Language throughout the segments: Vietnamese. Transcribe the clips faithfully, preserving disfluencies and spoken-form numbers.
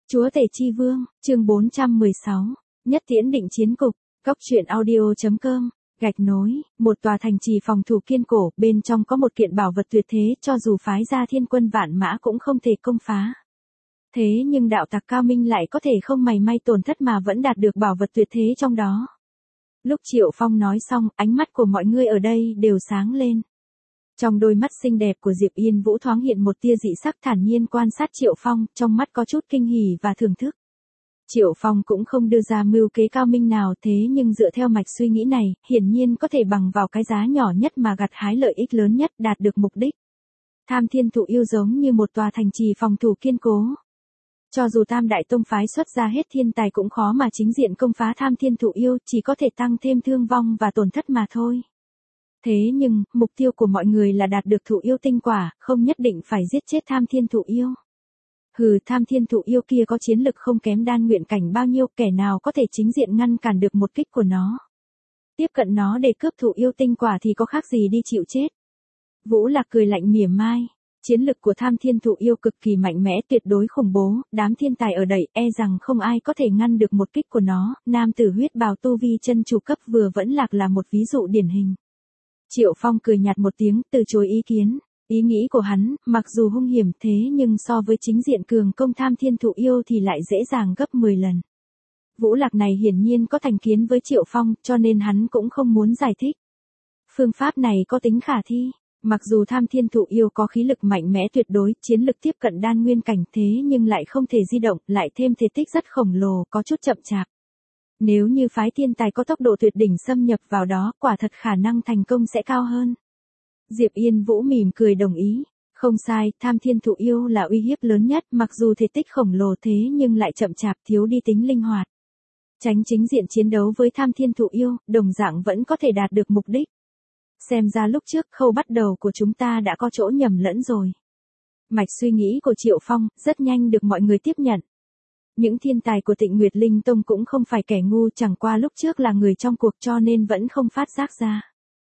Chúa Tể Chi Vương, chương bốn trăm mười sáu, Nhất Tiễn Định Chiến Cục, Góc truyện audio.com, gạch nối, một tòa thành trì phòng thủ kiên cổ, bên trong có một kiện bảo vật tuyệt thế, cho dù phái ra thiên quân vạn mã cũng không thể công phá. Thế nhưng đạo tặc cao minh lại có thể không mảy may tổn thất mà vẫn đạt được bảo vật tuyệt thế trong đó. Lúc Triệu Phong nói xong, ánh mắt của mọi người ở đây đều sáng lên. Trong đôi mắt xinh đẹp của Diệp Yên Vũ thoáng hiện một tia dị sắc, thản nhiên quan sát Triệu Phong, trong mắt có chút kinh hỉ và thưởng thức. Triệu Phong cũng không đưa ra mưu kế cao minh nào, thế nhưng dựa theo mạch suy nghĩ này, hiển nhiên có thể bằng vào cái giá nhỏ nhất mà gặt hái lợi ích lớn nhất, đạt được mục đích. Tham Thiên Thụ Yêu giống như một tòa thành trì phòng thủ kiên cố. Cho dù Tam Đại Tông phái xuất ra hết thiên tài cũng khó mà chính diện công phá Tham Thiên Thụ Yêu, chỉ có thể tăng thêm thương vong và tổn thất mà thôi. Thế nhưng, mục tiêu của mọi người là đạt được Thụ Yêu tinh quả, không nhất định phải giết chết Tham Thiên Thụ Yêu. Hừ, Tham Thiên Thụ Yêu kia có chiến lực không kém đan nguyện cảnh bao nhiêu, kẻ nào có thể chính diện ngăn cản được một kích của nó. Tiếp cận nó để cướp Thụ Yêu tinh quả thì có khác gì đi chịu chết. Vũ Lạc cười lạnh mỉa mai. Chiến lực của Tham Thiên Thụ Yêu cực kỳ mạnh mẽ, tuyệt đối khủng bố, đám thiên tài ở đẩy, e rằng không ai có thể ngăn được một kích của nó. Nam tử huyết bào tu vi chân chủ cấp vừa vẫn lạc là một ví dụ điển hình. Triệu Phong cười nhạt một tiếng, từ chối ý kiến. Ý nghĩ của hắn, mặc dù hung hiểm thế nhưng so với chính diện cường công Tham Thiên Thụ Yêu thì lại dễ dàng gấp mười lần. Vũ Lạc này hiển nhiên có thành kiến với Triệu Phong, cho nên hắn cũng không muốn giải thích. Phương pháp này có tính khả thi. Mặc dù Tham Thiên Thụ Yêu có khí lực mạnh mẽ tuyệt đối, chiến lực tiếp cận đan nguyên cảnh thế nhưng lại không thể di động, lại thêm thể tích rất khổng lồ, có chút chậm chạp. Nếu như phái thiên tài có tốc độ tuyệt đỉnh xâm nhập vào đó, quả thật khả năng thành công sẽ cao hơn. Diệp Yên Vũ mỉm cười đồng ý. Không sai, Tham Thiên Thụ Yêu là uy hiếp lớn nhất, mặc dù thể tích khổng lồ thế nhưng lại chậm chạp, thiếu đi tính linh hoạt. Tránh chính diện chiến đấu với Tham Thiên Thụ Yêu, đồng dạng vẫn có thể đạt được mục đích. Xem ra lúc trước khâu bắt đầu của chúng ta đã có chỗ nhầm lẫn rồi. Mạch suy nghĩ của Triệu Phong rất nhanh được mọi người tiếp nhận. Những thiên tài của Tịnh Nguyệt Linh Tông cũng không phải kẻ ngu, chẳng qua lúc trước là người trong cuộc cho nên vẫn không phát giác ra.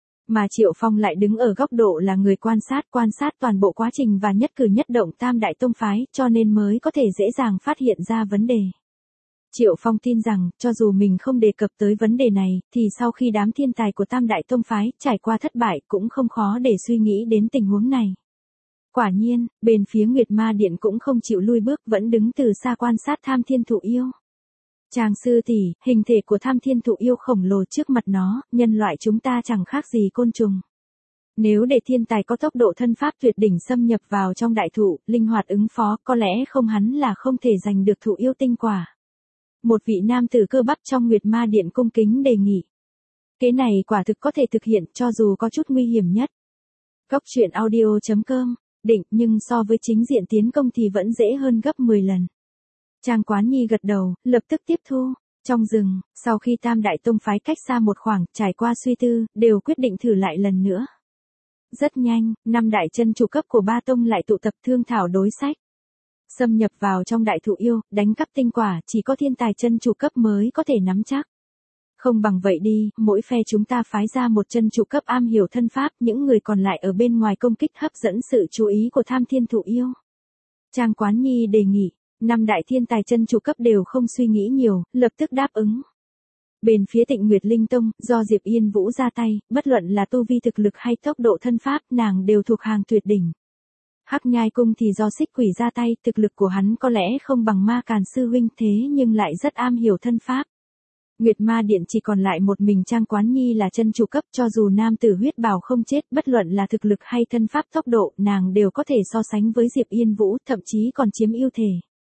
Mà Triệu Phong lại đứng ở góc độ là người quan sát, quan sát toàn bộ quá trình và nhất cử nhất động Tam Đại Tông phái, cho nên mới có thể dễ dàng phát hiện ra vấn đề. Triệu Phong tin rằng, cho dù mình không đề cập tới vấn đề này, thì sau khi đám thiên tài của Tam Đại Tông phái trải qua thất bại cũng không khó để suy nghĩ đến tình huống này. Quả nhiên, bên phía Nguyệt Ma Điện cũng không chịu lui bước, vẫn đứng từ xa quan sát Tham Thiên Thụ Yêu. Chàng sư tỷ, hình thể của Tham Thiên Thụ Yêu khổng lồ, trước mặt nó, nhân loại chúng ta chẳng khác gì côn trùng. Nếu để thiên tài có tốc độ thân pháp tuyệt đỉnh xâm nhập vào trong đại thụ, linh hoạt ứng phó, có lẽ không hắn là không thể giành được Thụ Yêu tinh quả. Một vị nam tử cơ bắp trong Nguyệt Ma Điện cung kính đề nghị. Kế này quả thực có thể thực hiện, cho dù có chút nguy hiểm nhất. Góc truyện audio.com, định, nhưng so với chính diện tiến công thì vẫn dễ hơn gấp mười lần. Trang Quán Nhi gật đầu, lập tức tiếp thu. Trong rừng, sau khi Tam Đại Tông phái cách xa một khoảng, trải qua suy tư, đều quyết định thử lại lần nữa. Rất nhanh, năm đại chân chủ cấp của ba tông lại tụ tập thương thảo đối sách. Xâm nhập vào trong Đại Thụ Yêu, đánh cắp tinh quả, chỉ có thiên tài chân chủ cấp mới có thể nắm chắc. Không bằng vậy đi, mỗi phe chúng ta phái ra một chân chủ cấp am hiểu thân pháp, những người còn lại ở bên ngoài công kích hấp dẫn sự chú ý của Tham Thiên Thụ Yêu. Trang Quán Nhi đề nghị, năm đại thiên tài chân chủ cấp đều không suy nghĩ nhiều, lập tức đáp ứng. Bên phía Tịnh Nguyệt Linh Tông, do Diệp Yên Vũ ra tay, bất luận là tu vi thực lực hay tốc độ thân pháp, nàng đều thuộc hàng tuyệt đỉnh. Hắc Nhai Cung thì do Xích Quỷ ra tay, thực lực của hắn có lẽ không bằng Ma Càn sư huynh thế nhưng lại rất am hiểu thân pháp. Nguyệt Ma Điện chỉ còn lại một mình Trang Quán Nhi là chân chủ cấp, cho dù nam tử huyết bào không chết, bất luận là thực lực hay thân pháp tốc độ, nàng đều có thể so sánh với Diệp Yên Vũ, thậm chí còn chiếm ưu thể.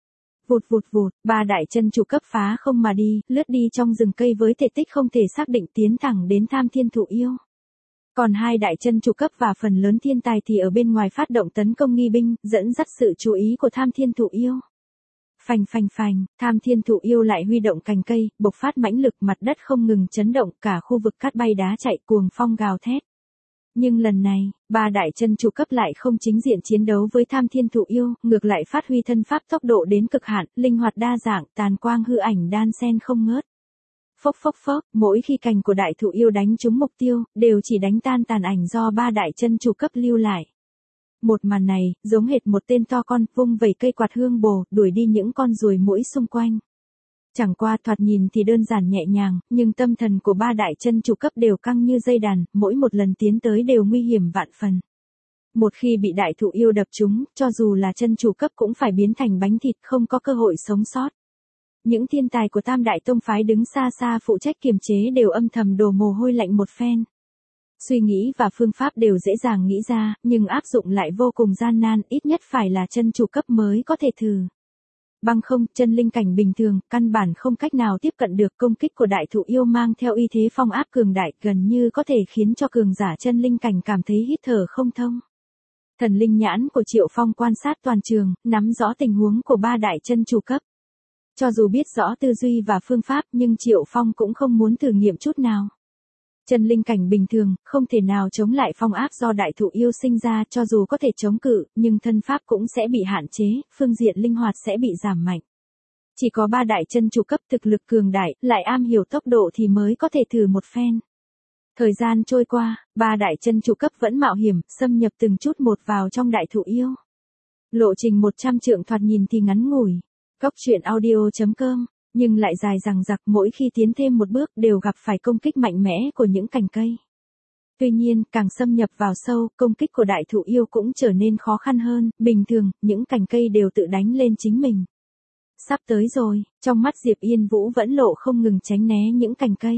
Vụt vụt vụt, ba đại chân chủ cấp phá không mà đi, lướt đi trong rừng cây với thể tích không thể xác định, tiến thẳng đến Tham Thiên Thụ Yêu. Còn hai đại chân chủ cấp và phần lớn thiên tài thì ở bên ngoài phát động tấn công nghi binh, dẫn dắt sự chú ý của Tham Thiên Thụ Yêu. Phành phành phành, Tham Thiên Thụ Yêu lại huy động cành cây, bộc phát mãnh lực, mặt đất không ngừng chấn động, cả khu vực cát bay đá chạy, cuồng phong gào thét. Nhưng lần này, ba đại chân chủ cấp lại không chính diện chiến đấu với Tham Thiên Thụ Yêu, ngược lại phát huy thân pháp tốc độ đến cực hạn, linh hoạt đa dạng, tàn quang hư ảnh đan xen không ngớt. Phốc phốc phốc, mỗi khi cành của đại thụ yêu đánh trúng mục tiêu, đều chỉ đánh tan tàn ảnh do ba đại chân chủ cấp lưu lại. Một màn này, giống hệt một tên to con, vung vẩy cây quạt hương bồ, đuổi đi những con ruồi muỗi xung quanh. Chẳng qua thoạt nhìn thì đơn giản nhẹ nhàng, nhưng tâm thần của ba đại chân chủ cấp đều căng như dây đàn, mỗi một lần tiến tới đều nguy hiểm vạn phần. Một khi bị đại thụ yêu đập trúng, cho dù là chân chủ cấp cũng phải biến thành bánh thịt, không có cơ hội sống sót. Những thiên tài của Tam Đại Tông phái đứng xa xa phụ trách kiềm chế đều âm thầm đổ mồ hôi lạnh một phen. Suy nghĩ và phương pháp đều dễ dàng nghĩ ra, nhưng áp dụng lại vô cùng gian nan, ít nhất phải là chân chủ cấp mới có thể thử. Bằng không, chân linh cảnh bình thường, căn bản không cách nào tiếp cận được công kích của đại thụ yêu mang theo uy thế phong áp cường đại, gần như có thể khiến cho cường giả chân linh cảnh cảm thấy hít thở không thông. Thần linh nhãn của Triệu Phong quan sát toàn trường, nắm rõ tình huống của ba đại chân chủ cấp. Cho dù biết rõ tư duy và phương pháp nhưng Triệu Phong cũng không muốn thử nghiệm chút nào. Chân linh cảnh bình thường, không thể nào chống lại phong áp do đại thụ yêu sinh ra, cho dù có thể chống cự, nhưng thân pháp cũng sẽ bị hạn chế, phương diện linh hoạt sẽ bị giảm mạnh. Chỉ có ba đại chân chủ cấp thực lực cường đại, lại am hiểu tốc độ thì mới có thể thử một phen. Thời gian trôi qua, ba đại chân chủ cấp vẫn mạo hiểm, xâm nhập từng chút một vào trong đại thụ yêu. Lộ trình một trăm trượng thoạt nhìn thì ngắn ngủi. Cốc truyện audio chấm com, nhưng lại dài dằng dặc, mỗi khi tiến thêm một bước đều gặp phải công kích mạnh mẽ của những cành cây. Tuy nhiên, càng xâm nhập vào sâu, công kích của đại thụ yêu cũng trở nên khó khăn hơn, bình thường, những cành cây đều tự đánh lên chính mình. Sắp tới rồi, trong mắt Diệp Yên Vũ vẫn lộ không ngừng tránh né những cành cây.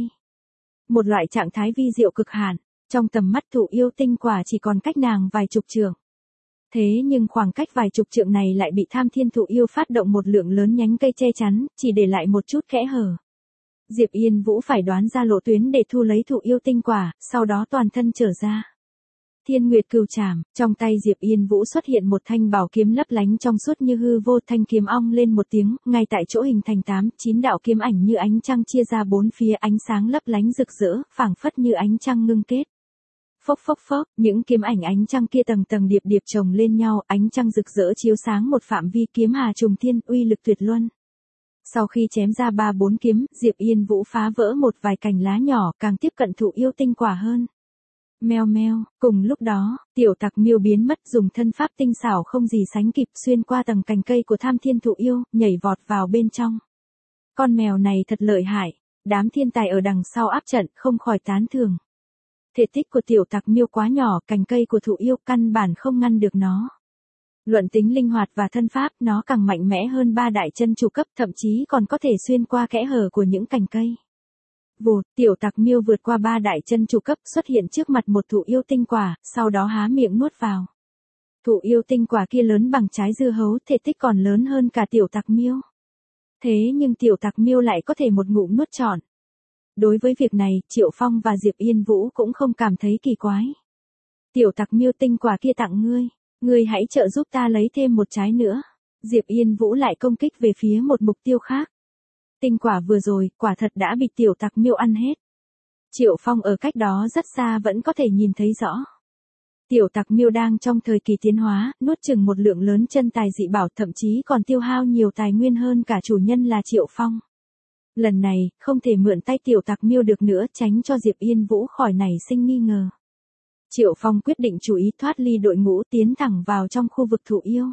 Một loại trạng thái vi diệu cực hạn, trong tầm mắt thụ yêu tinh quả chỉ còn cách nàng vài chục trượng. Thế nhưng khoảng cách vài chục trượng này lại bị Tham Thiên thụ yêu phát động một lượng lớn nhánh cây che chắn, chỉ để lại một chút kẽ hở. Diệp Yên Vũ phải đoán ra lộ tuyến để thu lấy thụ yêu tinh quả, sau đó toàn thân trở ra. Thiên Nguyệt Cừu Trảm, trong tay Diệp Yên Vũ xuất hiện một thanh bảo kiếm lấp lánh trong suốt như hư vô, thanh kiếm ong lên một tiếng, ngay tại chỗ hình thành tám, chín đạo kiếm ảnh như ánh trăng chia ra bốn phía, ánh sáng lấp lánh rực rỡ, phảng phất như ánh trăng ngưng kết. Phốc phốc phốc, những kiếm ảnh ánh trăng kia tầng tầng điệp điệp chồng lên nhau, ánh trăng rực rỡ chiếu sáng một phạm vi, kiếm hà trùng thiên, uy lực tuyệt luân. Sau khi chém ra ba bốn kiếm, Diệp Yên Vũ phá vỡ một vài cành lá nhỏ, càng tiếp cận thụ yêu tinh quả hơn. Meo meo, cùng lúc đó, tiểu tặc miêu biến mất, dùng thân pháp tinh xảo không gì sánh kịp xuyên qua tầng cành cây của Tham Thiên thụ yêu, nhảy vọt vào bên trong. Con mèo này thật lợi hại, đám thiên tài ở đằng sau áp trận không khỏi tán thưởng. Thể tích của tiểu tặc miêu quá nhỏ, cành cây của thụ yêu căn bản không ngăn được nó. Luận tính linh hoạt và thân pháp, nó càng mạnh mẽ hơn ba đại chân chủ cấp, thậm chí còn có thể xuyên qua kẽ hở của những cành cây. Vụt, tiểu tặc miêu vượt qua ba đại chân chủ cấp, xuất hiện trước mặt một thụ yêu tinh quả, sau đó há miệng nuốt vào. Thụ yêu tinh quả kia lớn bằng trái dưa hấu, thể tích còn lớn hơn cả tiểu tặc miêu. Thế nhưng tiểu tặc miêu lại có thể một ngụm nuốt trọn. Đối với việc này, Triệu Phong và Diệp Yên Vũ cũng không cảm thấy kỳ quái. Tiểu tặc miêu, tinh quả kia tặng ngươi, ngươi hãy trợ giúp ta lấy thêm một trái nữa. Diệp Yên Vũ lại công kích về phía một mục tiêu khác. Tinh quả vừa rồi, quả thật đã bị tiểu tặc miêu ăn hết. Triệu Phong ở cách đó rất xa vẫn có thể nhìn thấy rõ. Tiểu tặc miêu đang trong thời kỳ tiến hóa, nuốt chừng một lượng lớn chân tài dị bảo, thậm chí còn tiêu hao nhiều tài nguyên hơn cả chủ nhân là Triệu Phong. Lần này, không thể mượn tay tiểu tặc miêu được nữa, tránh cho Diệp Yên Vũ khỏi nảy sinh nghi ngờ. Triệu Phong quyết định chú ý thoát ly đội ngũ, tiến thẳng vào trong khu vực thụ yêu.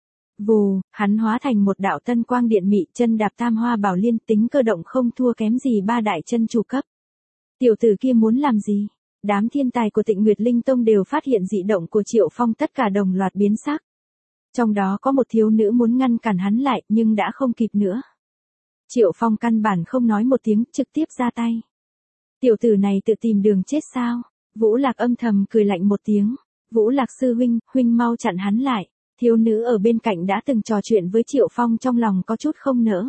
Vù, hắn hóa thành một đạo tân quang điện mị, chân đạp tam hoa bảo liên, tính cơ động không thua kém gì ba đại chân chủ cấp. Tiểu tử kia muốn làm gì? Đám thiên tài của Tịnh Nguyệt Linh Tông đều phát hiện dị động của Triệu Phong, tất cả đồng loạt biến sắc. Trong đó có một thiếu nữ muốn ngăn cản hắn lại, nhưng đã không kịp nữa. Triệu Phong căn bản không nói một tiếng, trực tiếp ra tay. Tiểu tử này tự tìm đường chết sao? Vũ Lạc âm thầm cười lạnh một tiếng. Vũ Lạc sư huynh, huynh mau chặn hắn lại. Thiếu nữ ở bên cạnh đã từng trò chuyện với Triệu Phong, trong lòng có chút không nỡ.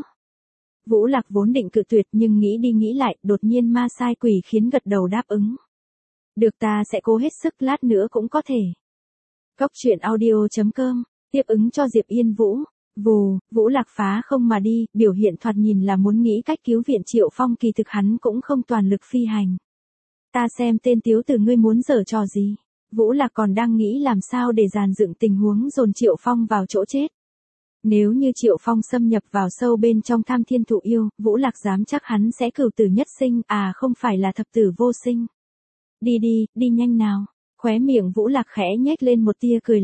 Vũ Lạc vốn định cự tuyệt nhưng nghĩ đi nghĩ lại, đột nhiên ma sai quỷ khiến gật đầu đáp ứng. Được, ta sẽ cố hết sức, lát nữa cũng có thể. Cốc truyện audio chấm com, tiếp ứng cho Diệp Yên Vũ. Vù, Vũ Lạc phá không mà đi, biểu hiện thoạt nhìn là muốn nghĩ cách cứu viện Triệu Phong, kỳ thực hắn cũng không toàn lực phi hành. Ta xem tên tiếu tử ngươi muốn giở trò gì. Vũ Lạc còn đang nghĩ làm sao để dàn dựng tình huống dồn Triệu Phong vào chỗ chết. Nếu như Triệu Phong xâm nhập vào sâu bên trong Tham Thiên thụ yêu, Vũ Lạc dám chắc hắn sẽ cửu tử nhất sinh, à không phải là thập tử vô sinh. Đi đi, đi nhanh nào. Khóe miệng Vũ Lạc khẽ nhếch lên một tia cười lạnh.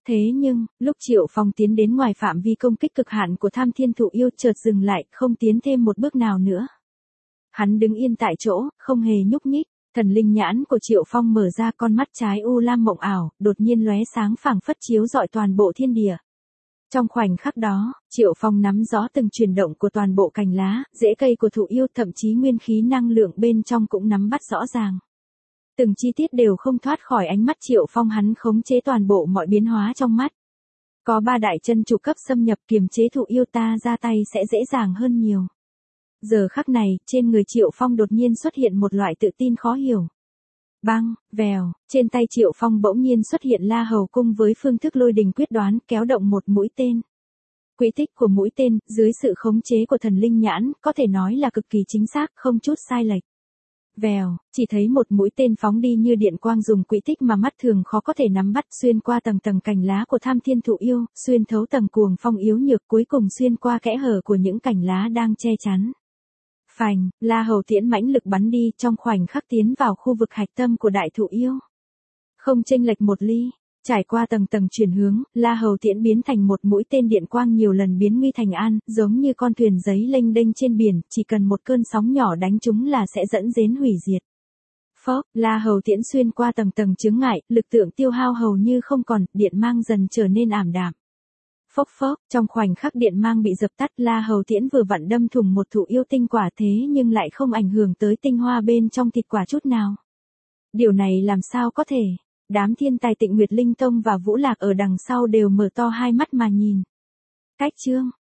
Thế nhưng, lúc Triệu Phong tiến đến ngoài phạm vi công kích cực hạn của Tham Thiên Thụ Yêu chợt dừng lại, không tiến thêm một bước nào nữa. Hắn đứng yên tại chỗ, không hề nhúc nhích. Thần linh nhãn của Triệu Phong mở ra, con mắt trái u lam mộng ảo, đột nhiên lóe sáng phảng phất chiếu rọi toàn bộ thiên địa. Trong khoảnh khắc đó, Triệu Phong nắm rõ từng chuyển động của toàn bộ cành lá, rễ cây của thụ yêu, thậm chí nguyên khí năng lượng bên trong cũng nắm bắt rõ ràng. Từng chi tiết đều không thoát khỏi ánh mắt Triệu Phong, hắn khống chế toàn bộ mọi biến hóa trong mắt. Có ba đại chân chủ cấp xâm nhập kiềm chế thụ yêu, ta ra tay sẽ dễ dàng hơn nhiều. Giờ khắc này, trên người Triệu Phong đột nhiên xuất hiện một loại tự tin khó hiểu. Bang, vèo, trên tay Triệu Phong bỗng nhiên xuất hiện La Hầu cung với phương thức lôi đình quyết đoán, kéo động một mũi tên. Quỹ tích của mũi tên, dưới sự khống chế của thần linh nhãn, có thể nói là cực kỳ chính xác, không chút sai lệch. Vèo, chỉ thấy một mũi tên phóng đi như điện quang, dùng quỹ tích mà mắt thường khó có thể nắm bắt, xuyên qua tầng tầng cành lá của Tham Thiên Thụ Yêu, xuyên thấu tầng cuồng phong yếu nhược, cuối cùng xuyên qua kẽ hở của những cành lá đang che chắn. Phành, La Hầu tiễn mãnh lực bắn đi, trong khoảnh khắc tiến vào khu vực hạch tâm của đại thụ yêu. Không chênh lệch một ly, trải qua tầng tầng chuyển hướng, La Hầu tiễn biến thành một mũi tên điện quang nhiều lần biến nguy thành an, giống như con thuyền giấy lênh đênh trên biển, chỉ cần một cơn sóng nhỏ đánh chúng là sẽ dẫn đến hủy diệt. Phốc, La Hầu tiễn xuyên qua tầng tầng chướng ngại, lực lượng tiêu hao hầu như không còn, điện mang dần trở nên ảm đạm. Phốc phốc, trong khoảnh khắc điện mang bị dập tắt, La Hầu tiễn vừa vặn đâm thủng một thụ yêu tinh quả, thế nhưng lại không ảnh hưởng tới tinh hoa bên trong thịt quả chút nào. Điều này làm sao có thể? Đám thiên tài Tịnh Nguyệt Linh Tông và Vũ Lạc ở đằng sau đều mở to hai mắt mà nhìn. Cách chương